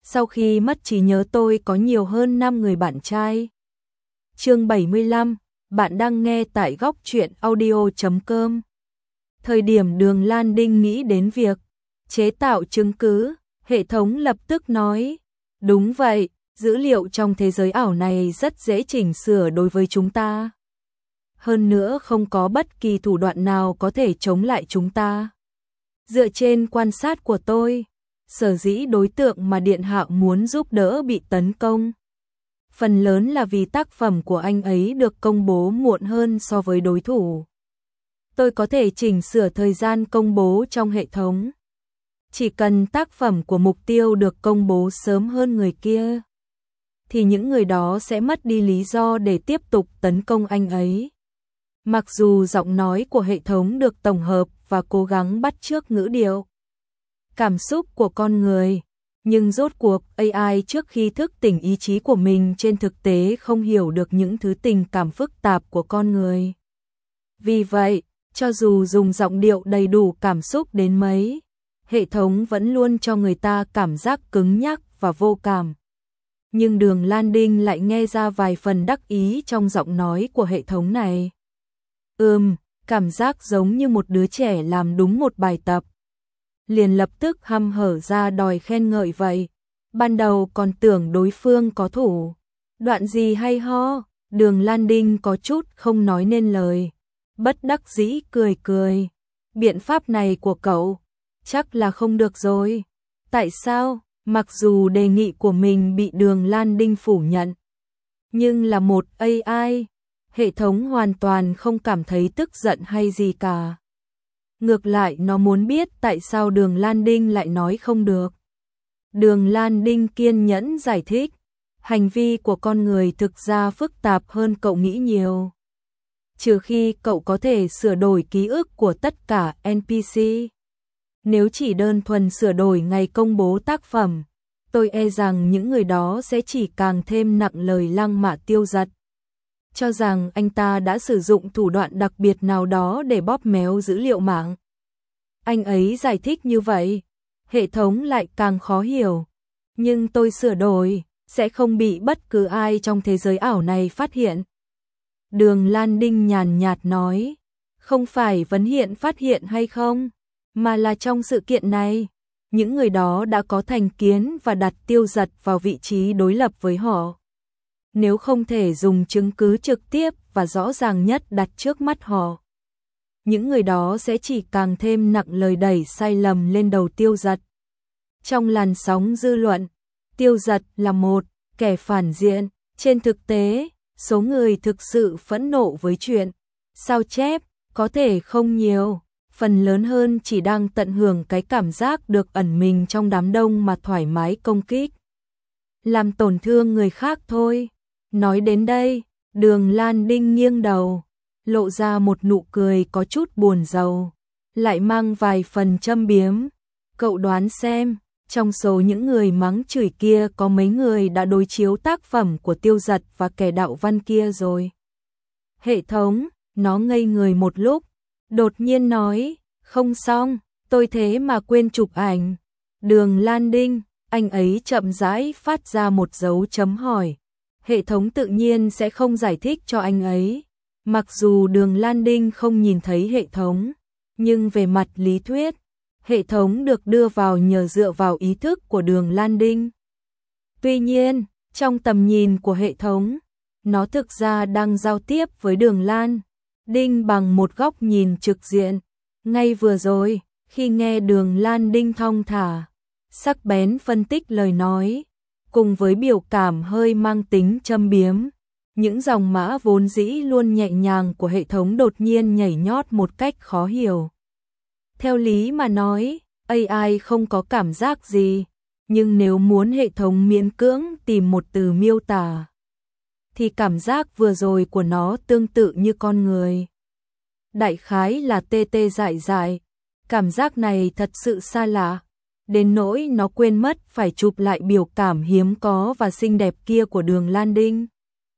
Sau khi mất trí nhớ tôi có nhiều hơn 5 người bạn trai. Chương 75, bạn đang nghe tại góc truyện audio.com. Thời điểm Đường Lan Đinh nghĩ đến việc chế tạo chứng cứ, hệ thống lập tức nói, đúng vậy, dữ liệu trong thế giới ảo này rất dễ chỉnh sửa đối với chúng ta. Hơn nữa không có bất kỳ thủ đoạn nào có thể chống lại chúng ta. Dựa trên quan sát của tôi, sở dĩ đối tượng mà Điện Hạ muốn giúp đỡ bị tấn công, phần lớn là vì tác phẩm của anh ấy được công bố muộn hơn so với đối thủ. Tôi có thể chỉnh sửa thời gian công bố trong hệ thống. Chỉ cần tác phẩm của mục tiêu được công bố sớm hơn người kia, thì những người đó sẽ mất đi lý do để tiếp tục tấn công anh ấy. Mặc dù giọng nói của hệ thống được tổng hợp và cố gắng bắt chước ngữ điệu, cảm xúc của con người, nhưng rốt cuộc AI trước khi thức tỉnh ý chí của mình trên thực tế không hiểu được những thứ tình cảm phức tạp của con người. Vì vậy, cho dù dùng giọng điệu đầy đủ cảm xúc đến mấy, hệ thống vẫn luôn cho người ta cảm giác cứng nhắc và vô cảm. Nhưng Đường Lan Đinh lại nghe ra vài phần đắc ý trong giọng nói của hệ thống này. Cảm giác giống như một đứa trẻ làm đúng một bài tập. Liền lập tức hăm hở ra đòi khen ngợi vậy. Ban đầu còn tưởng đối phương có thủ đoạn gì hay ho, Đường Lan Đinh có chút không nói nên lời. Bất đắc dĩ cười cười. Biện pháp này của cậu chắc là không được rồi. Tại sao? Mặc dù đề nghị của mình bị Đường Lan Đinh phủ nhận, nhưng là một AI, hệ thống hoàn toàn không cảm thấy tức giận hay gì cả. Ngược lại nó muốn biết tại sao Đường Lan Đinh lại nói không được. Đường Lan Đinh kiên nhẫn giải thích, hành vi của con người thực ra phức tạp hơn cậu nghĩ nhiều. Trừ khi cậu có thể sửa đổi ký ức của tất cả NPC. Nếu chỉ đơn thuần sửa đổi ngày công bố tác phẩm, tôi e rằng những người đó sẽ chỉ càng thêm nặng lời lăng mạ Tiêu Dật, cho rằng anh ta đã sử dụng thủ đoạn đặc biệt nào đó để bóp méo dữ liệu mạng. Anh ấy giải thích như vậy, hệ thống lại càng khó hiểu. Nhưng tôi sửa đổi, sẽ không bị bất cứ ai trong thế giới ảo này phát hiện. Đường Lan Đinh nhàn nhạt nói, không phải vấn hiện phát hiện hay không, mà là trong sự kiện này, những người đó đã có thành kiến và đặt Tiêu Dật vào vị trí đối lập với họ. Nếu không thể dùng chứng cứ trực tiếp và rõ ràng nhất đặt trước mắt họ, những người đó sẽ chỉ càng thêm nặng lời đẩy sai lầm lên đầu Tiêu Dật. Trong làn sóng dư luận, Tiêu Dật là một kẻ phản diện. Trên thực tế, số người thực sự phẫn nộ với chuyện sao chép có thể không nhiều, phần lớn hơn chỉ đang tận hưởng cái cảm giác được ẩn mình trong đám đông mà thoải mái công kích, làm tổn thương người khác thôi. Nói đến đây, Đường Lan Đinh nghiêng đầu, lộ ra một nụ cười có chút buồn rầu, lại mang vài phần châm biếm. Cậu đoán xem, trong số những người mắng chửi kia có mấy người đã đối chiếu tác phẩm của Tiêu Dật và kẻ đạo văn kia rồi. Hệ thống, nó ngây người một lúc, đột nhiên nói, không xong, tôi thế mà quên chụp ảnh. Đường Lan Đinh, anh ấy chậm rãi phát ra một dấu chấm hỏi. Hệ thống tự nhiên sẽ không giải thích cho anh ấy. Mặc dù Đường Lan Đinh không nhìn thấy hệ thống, nhưng về mặt lý thuyết, hệ thống được đưa vào nhờ dựa vào ý thức của Đường Lan Đinh. Tuy nhiên, trong tầm nhìn của hệ thống, nó thực ra đang giao tiếp với Đường Lan Đinh bằng một góc nhìn trực diện. Ngay vừa rồi, khi nghe Đường Lan Đinh thong thả, sắc bén phân tích lời nói, cùng với biểu cảm hơi mang tính châm biếm, những dòng mã vốn dĩ luôn nhẹ nhàng của hệ thống đột nhiên nhảy nhót một cách khó hiểu. Theo lý mà nói, AI không có cảm giác gì, nhưng nếu muốn hệ thống miễn cưỡng tìm một từ miêu tả, thì cảm giác vừa rồi của nó tương tự như con người. Đại khái là tê tê dại dại, cảm giác này thật sự xa lạ, đến nỗi nó quên mất phải chụp lại biểu cảm hiếm có và xinh đẹp kia của Đường Lan Đinh.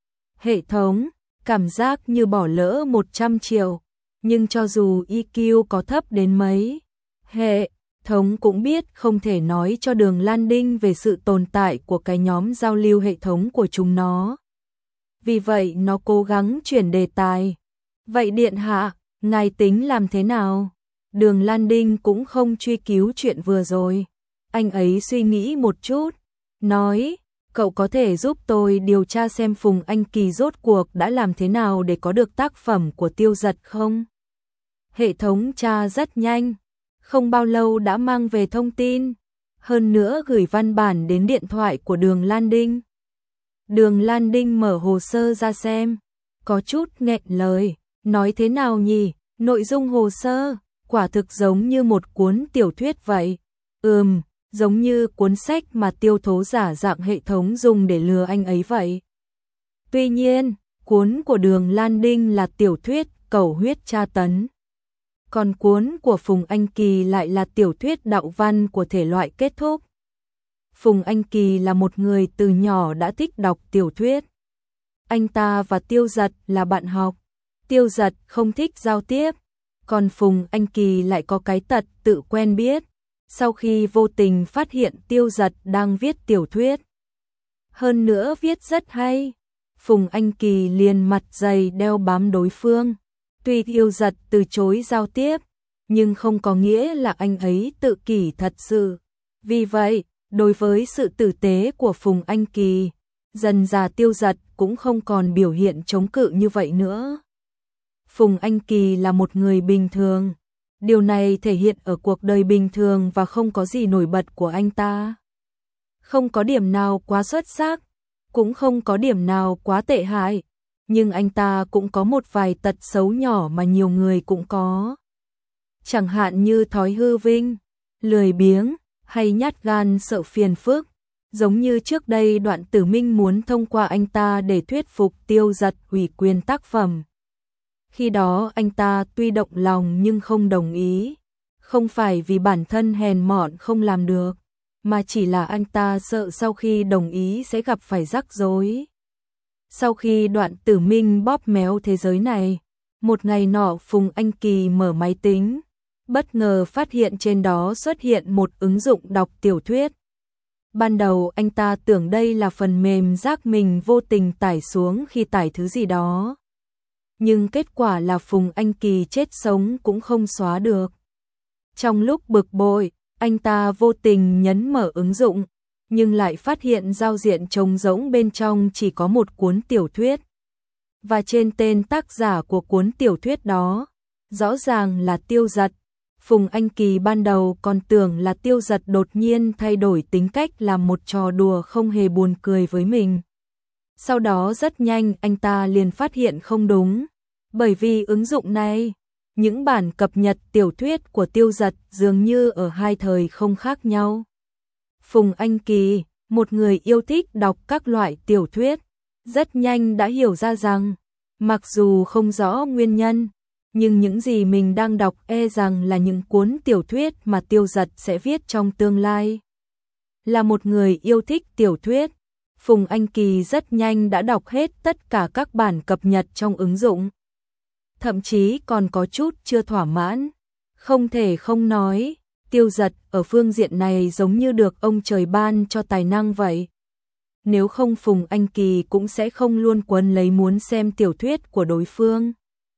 Hệ thống, cảm giác như bỏ lỡ 100 triệu, nhưng cho dù EQ có thấp đến mấy, hệ thống cũng biết không thể nói cho Đường Lan Đinh về sự tồn tại của cái nhóm giao lưu hệ thống của chúng nó. Vì vậy nó cố gắng chuyển đề tài. Vậy điện hạ, ngài tính làm thế nào? Đường Lan Đinh cũng không truy cứu chuyện vừa rồi. Anh ấy suy nghĩ một chút, nói, cậu có thể giúp tôi điều tra xem Phùng Anh Kỳ rốt cuộc đã làm thế nào để có được tác phẩm của Tiêu Dật không? Hệ thống tra rất nhanh, không bao lâu đã mang về thông tin, hơn nữa gửi văn bản đến điện thoại của Đường Lan Đinh. Đường Lan Đinh mở hồ sơ ra xem, có chút nghẹn lời, nói thế nào nhỉ? Nội dung hồ sơ, quả thực giống như một cuốn tiểu thuyết vậy. Giống như cuốn sách mà Tiêu Thố giả dạng hệ thống dùng để lừa anh ấy vậy. Tuy nhiên, cuốn của Đường Lan Đinh là tiểu thuyết cầu huyết tra tấn. Còn cuốn của Phùng Anh Kỳ lại là tiểu thuyết đạo văn của thể loại kết thúc. Phùng Anh Kỳ là một người từ nhỏ đã thích đọc tiểu thuyết. Anh ta và Tiêu Dật là bạn học. Tiêu Dật không thích giao tiếp, còn Phùng Anh Kỳ lại có cái tật tự quen biết. Sau khi vô tình phát hiện Tiêu Dật đang viết tiểu thuyết, hơn nữa viết rất hay, Phùng Anh Kỳ liền mặt dày đeo bám đối phương. Tuy Tiêu Dật từ chối giao tiếp, nhưng không có nghĩa là anh ấy tự kỷ thật sự. Vì vậy, đối với sự tử tế của Phùng Anh Kỳ, dần dà Tiêu Dật cũng không còn biểu hiện chống cự như vậy nữa. Phùng Anh Kỳ là một người bình thường. Điều này thể hiện ở cuộc đời bình thường và không có gì nổi bật của anh ta. Không có điểm nào quá xuất sắc, cũng không có điểm nào quá tệ hại, nhưng anh ta cũng có một vài tật xấu nhỏ mà nhiều người cũng có. Chẳng hạn như thói hư vinh, lười biếng, hay nhát gan sợ phiền phức. Giống như trước đây Đoạn Tử Minh muốn thông qua anh ta để thuyết phục Tiêu Dật ủy quyền tác phẩm. Khi đó anh ta tuy động lòng nhưng không đồng ý, không phải vì bản thân hèn mọn không làm được, mà chỉ là anh ta sợ sau khi đồng ý sẽ gặp phải rắc rối. Sau khi Đoạn Tử Minh bóp méo thế giới này, một ngày nọ Phùng Anh Kỳ mở máy tính, bất ngờ phát hiện trên đó xuất hiện một ứng dụng đọc tiểu thuyết. Ban đầu anh ta tưởng đây là phần mềm rác mình vô tình tải xuống khi tải thứ gì đó. Nhưng kết quả là Phùng Anh Kỳ chết sống cũng không xóa được. Trong lúc bực bội, anh ta vô tình nhấn mở ứng dụng, nhưng lại phát hiện giao diện trống rỗng bên trong chỉ có một cuốn tiểu thuyết. Và trên tên tác giả của cuốn tiểu thuyết đó, rõ ràng là Tiêu Dật. Phùng Anh Kỳ ban đầu còn tưởng là Tiêu Dật đột nhiên thay đổi tính cách làm một trò đùa không hề buồn cười với mình. Sau đó rất nhanh anh ta liền phát hiện không đúng, bởi vì ứng dụng này, những bản cập nhật tiểu thuyết của Tiêu Dật dường như ở hai thời không khác nhau. Phùng Anh Kỳ, một người yêu thích đọc các loại tiểu thuyết, rất nhanh đã hiểu ra rằng, mặc dù không rõ nguyên nhân, nhưng những gì mình đang đọc rằng là những cuốn tiểu thuyết mà Tiêu Dật sẽ viết trong tương lai. Là một người yêu thích tiểu thuyết, Phùng Anh Kỳ rất nhanh đã đọc hết tất cả các bản cập nhật trong ứng dụng. Thậm chí còn có chút chưa thỏa mãn. Không thể không nói, Tiêu Dật ở phương diện này giống như được ông trời ban cho tài năng vậy. Nếu không Phùng Anh Kỳ cũng sẽ không luôn quấn lấy muốn xem tiểu thuyết của đối phương.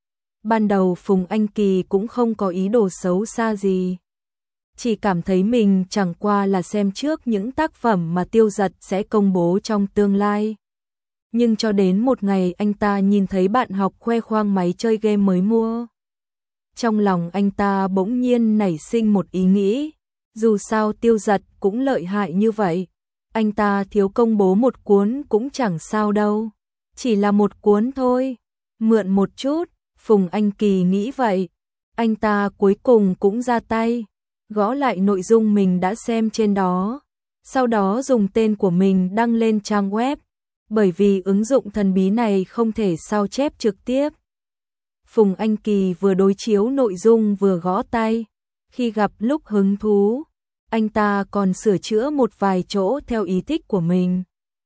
Ban đầu Phùng Anh Kỳ cũng không có ý đồ xấu xa gì. Chỉ cảm thấy mình chẳng qua là xem trước những tác phẩm mà Tiêu Dật sẽ công bố trong tương lai. Nhưng cho đến một ngày anh ta nhìn thấy bạn học khoe khoang máy chơi game mới mua. Trong lòng anh ta bỗng nhiên nảy sinh một ý nghĩ, dù sao Tiêu Dật cũng lợi hại như vậy, anh ta thiếu công bố một cuốn cũng chẳng sao đâu, chỉ là một cuốn thôi, mượn một chút. Phùng Anh Kỳ nghĩ vậy, anh ta cuối cùng cũng ra tay, gõ lại nội dung mình đã xem trên đó, sau đó dùng tên của mình đăng lên trang web, bởi vì ứng dụng thần bí này không thể sao chép trực tiếp. Phùng Anh Kỳ vừa đối chiếu nội dung vừa gõ tay, khi gặp lúc hứng thú, anh ta còn sửa chữa một vài chỗ theo ý thích của mình.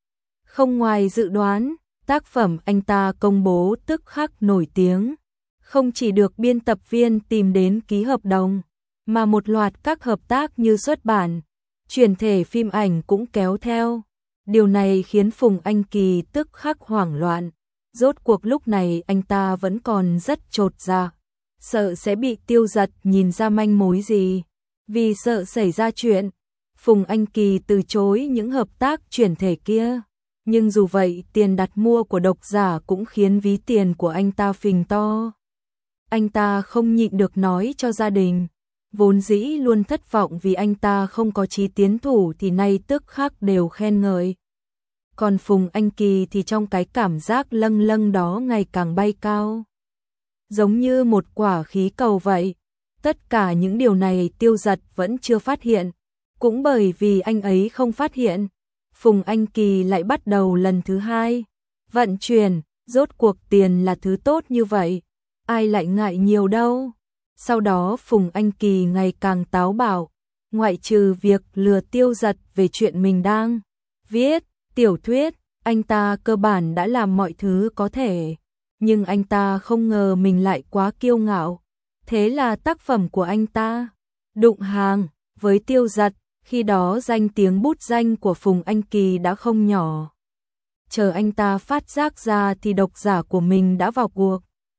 Không ngoài dự đoán, tác phẩm anh ta công bố tức khắc nổi tiếng. Không chỉ được biên tập viên tìm đến ký hợp đồng, mà một loạt các hợp tác như xuất bản, chuyển thể phim ảnh cũng kéo theo. Điều này khiến Phùng Anh Kỳ tức khắc hoảng loạn. Rốt cuộc lúc này anh ta vẫn còn rất chột dạ, sợ sẽ bị Tiêu Dật nhìn ra manh mối gì. Vì sợ xảy ra chuyện, Phùng Anh Kỳ từ chối những hợp tác chuyển thể kia. Nhưng dù vậy, tiền đặt mua của độc giả cũng khiến ví tiền của anh ta phình to. Anh ta không nhịn được nói cho gia đình, vốn dĩ luôn thất vọng vì anh ta không có chí tiến thủ thì nay tức khắc đều khen ngợi. Còn Phùng Anh Kỳ thì trong cái cảm giác lâng lâng đó ngày càng bay cao. Giống như một quả khí cầu vậy. Tất cả những điều này Tiêu Dật vẫn chưa phát hiện. Cũng bởi vì anh ấy không phát hiện, Phùng Anh Kỳ lại bắt đầu lần thứ hai. Vận chuyển, rốt cuộc tiền là thứ tốt như vậy. Ai lại ngại nhiều đâu. Sau đó Phùng Anh Kỳ ngày càng táo bạo. Ngoại trừ việc lừa Tiêu Dật về chuyện mình đang viết tiểu thuyết, anh ta cơ bản đã làm mọi thứ có thể. Nhưng anh ta không ngờ mình lại quá kiêu ngạo. Thế là tác phẩm của anh ta đụng hàng với Tiêu Dật. Khi đó danh tiếng bút danh của Phùng Anh Kỳ đã không nhỏ. Chờ anh ta phát giác ra thì độc giả của mình đã vào cuộc.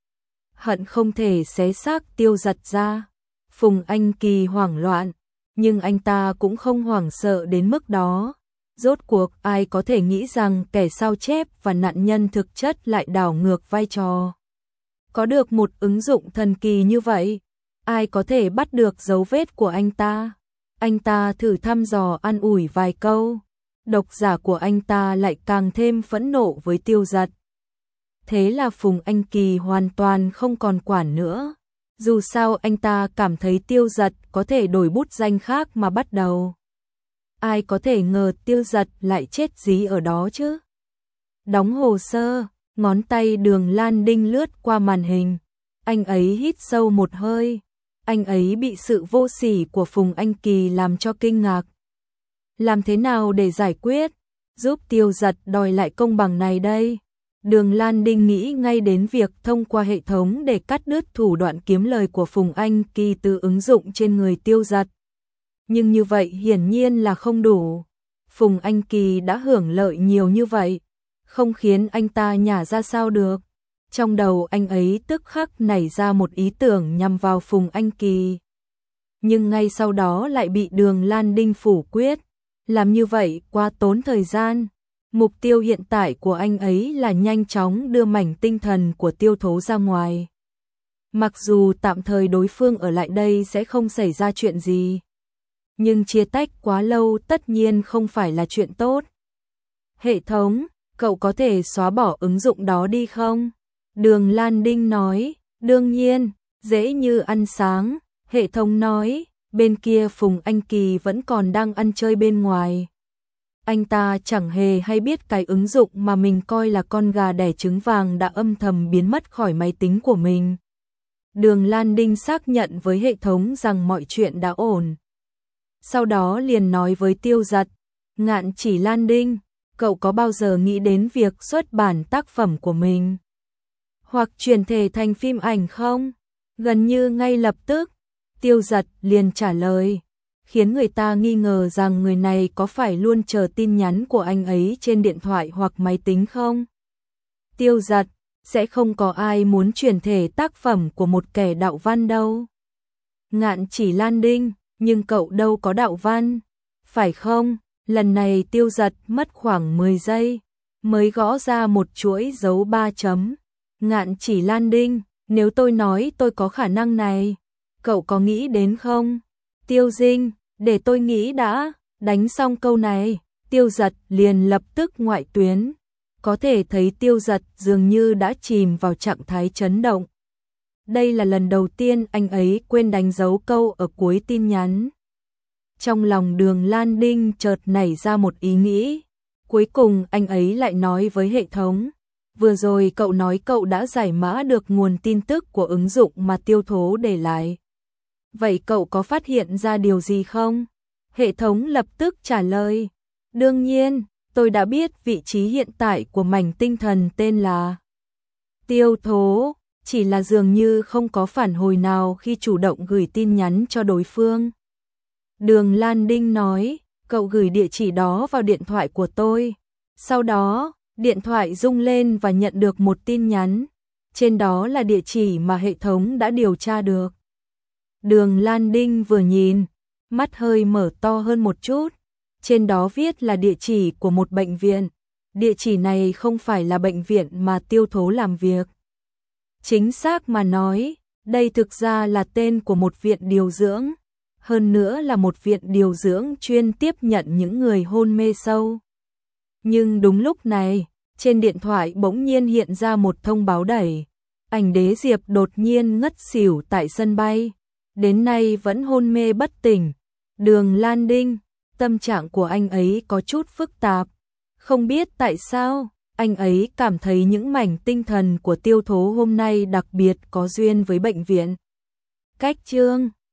Hận không thể xé xác Tiêu Dật ra. Phùng Anh Kỳ hoảng loạn, nhưng anh ta cũng không hoảng sợ đến mức đó. Rốt cuộc ai có thể nghĩ rằng kẻ sao chép và nạn nhân thực chất lại đảo ngược vai trò. Có được một ứng dụng thần kỳ như vậy, ai có thể bắt được dấu vết của anh ta. Anh ta thử thăm dò an ủi vài câu, độc giả của anh ta lại càng thêm phẫn nộ với Tiêu Dật. Thế là Phùng Anh Kỳ hoàn toàn không còn quản nữa. Dù sao anh ta cảm thấy Tiêu Dật có thể đổi bút danh khác mà bắt đầu. Ai có thể ngờ Tiêu Dật lại chết dí ở đó chứ. Đóng hồ sơ, ngón tay Đường Lan Đinh lướt qua màn hình. Anh ấy hít sâu một hơi. Anh ấy bị sự vô sỉ của Phùng Anh Kỳ làm cho kinh ngạc. Làm thế nào để giải quyết, giúp Tiêu Dật đòi lại công bằng này đây? Đường Lan Đinh nghĩ ngay đến việc thông qua hệ thống để cắt đứt thủ đoạn kiếm lời của Phùng Anh Kỳ từ ứng dụng trên người Tiêu Dật. Nhưng như vậy hiển nhiên là không đủ. Phùng Anh Kỳ đã hưởng lợi nhiều như vậy, không khiến anh ta nhả ra sao được. Trong đầu anh ấy tức khắc nảy ra một ý tưởng nhằm vào Phùng Anh Kỳ. Nhưng ngay sau đó lại bị Đường Lan Đinh phủ quyết. Làm như vậy quá tốn thời gian. Mục tiêu hiện tại của anh ấy là nhanh chóng đưa mảnh tinh thần của Tiêu Thố ra ngoài. Mặc dù tạm thời đối phương ở lại đây sẽ không xảy ra chuyện gì, nhưng chia tách quá lâu tất nhiên không phải là chuyện tốt. Hệ thống, cậu có thể xóa bỏ ứng dụng đó đi không? Đường Lan Đinh nói, đương nhiên, dễ như ăn sáng. Hệ thống nói, bên kia Phùng Anh Kỳ vẫn còn đang ăn chơi bên ngoài. Anh ta chẳng hề hay biết cái ứng dụng mà mình coi là con gà đẻ trứng vàng đã âm thầm biến mất khỏi máy tính của mình. Đường Lan Đinh xác nhận với hệ thống rằng mọi chuyện đã ổn. Sau đó liền nói với Tiêu Dật, Ngạn Chỉ Lan Đinh, cậu có bao giờ nghĩ đến việc xuất bản tác phẩm của mình? Hoặc chuyển thể thành phim ảnh không? Gần như ngay lập tức, Tiêu Dật liền trả lời, khiến người ta nghi ngờ rằng người này có phải luôn chờ tin nhắn của anh ấy trên điện thoại hoặc máy tính không? Tiêu Dật, sẽ không có ai muốn chuyển thể tác phẩm của một kẻ đạo văn đâu. Ngạn Chỉ Lan Đinh, nhưng cậu đâu có đạo văn, phải không? Lần này Tiêu Dật mất khoảng 10 giây, mới gõ ra một chuỗi dấu 3 chấm. Ngạn Chỉ Lan Đinh, nếu tôi nói tôi có khả năng này, cậu có nghĩ đến không? Tiêu Dinh, để tôi nghĩ đã. Đánh xong câu này, Tiêu Dật liền lập tức ngoại tuyến. Có thể thấy Tiêu Dật dường như đã chìm vào trạng thái chấn động. Đây là lần đầu tiên anh ấy quên đánh dấu câu ở cuối tin nhắn. Trong lòng Đường Lan Đinh chợt nảy ra một ý nghĩ. Cuối cùng anh ấy lại nói với hệ thống, vừa rồi cậu nói cậu đã giải mã được nguồn tin tức của ứng dụng mà Tiêu Thố để lại. Vậy cậu có phát hiện ra điều gì không? Hệ thống lập tức trả lời, đương nhiên, tôi đã biết vị trí hiện tại của mảnh tinh thần tên là Tiêu Thố. chỉ là dường như không có phản hồi nào khi chủ động gửi tin nhắn cho đối phương. Đường Lan Đinh nói, cậu gửi địa chỉ đó vào điện thoại của tôi. Sau đó, điện thoại rung lên và nhận được một tin nhắn. Trên đó là địa chỉ mà hệ thống đã điều tra được. Đường Lan Đinh vừa nhìn, mắt hơi mở to hơn một chút. Trên đó viết là địa chỉ của một bệnh viện. Địa chỉ này không phải là bệnh viện mà Tiêu Thố làm việc. Chính xác mà nói, đây thực ra là tên của một viện điều dưỡng. Hơn nữa là một viện điều dưỡng chuyên tiếp nhận những người hôn mê sâu. Nhưng đúng lúc này, trên điện thoại bỗng nhiên hiện ra một thông báo đẩy. Ảnh Đế Diệp đột nhiên ngất xỉu tại sân bay. Đến nay vẫn hôn mê bất tỉnh. Đường Lan Đinh, tâm trạng của anh ấy có chút phức tạp. Không biết tại sao, anh ấy cảm thấy những mảnh tinh thần của Tiêu Thố hôm nay đặc biệt có duyên với bệnh viện. Cách chương